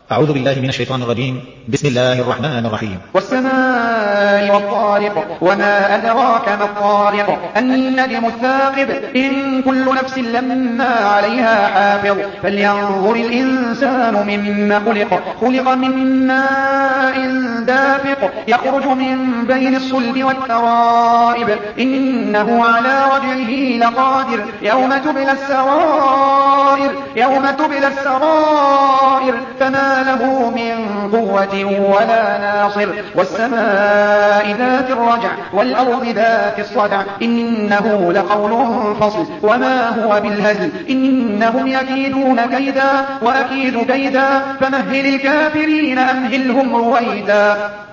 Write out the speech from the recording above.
أعوذ بالله من الشيطان الرجيم. بسم الله الرحمن الرحيم. والسماء والطارق وما أدراك ما الطارق النجم الثاقب إن كل نفس لما عليها حافظ فلينظر الإنسان مما خلق من ماء دافق يخرج من بين الصلب والترائب إنه على رجعه لقادر يوم تبلى السرائر فما له من قوة ولا ناصر والسماء ذات الرجع والأرض ذات الصدع إنه لقول فصل وما هو بالهزل إنهم يكيدون كيدا وأكيد كيدا فمهل الكافرين أمهلهم رويدا.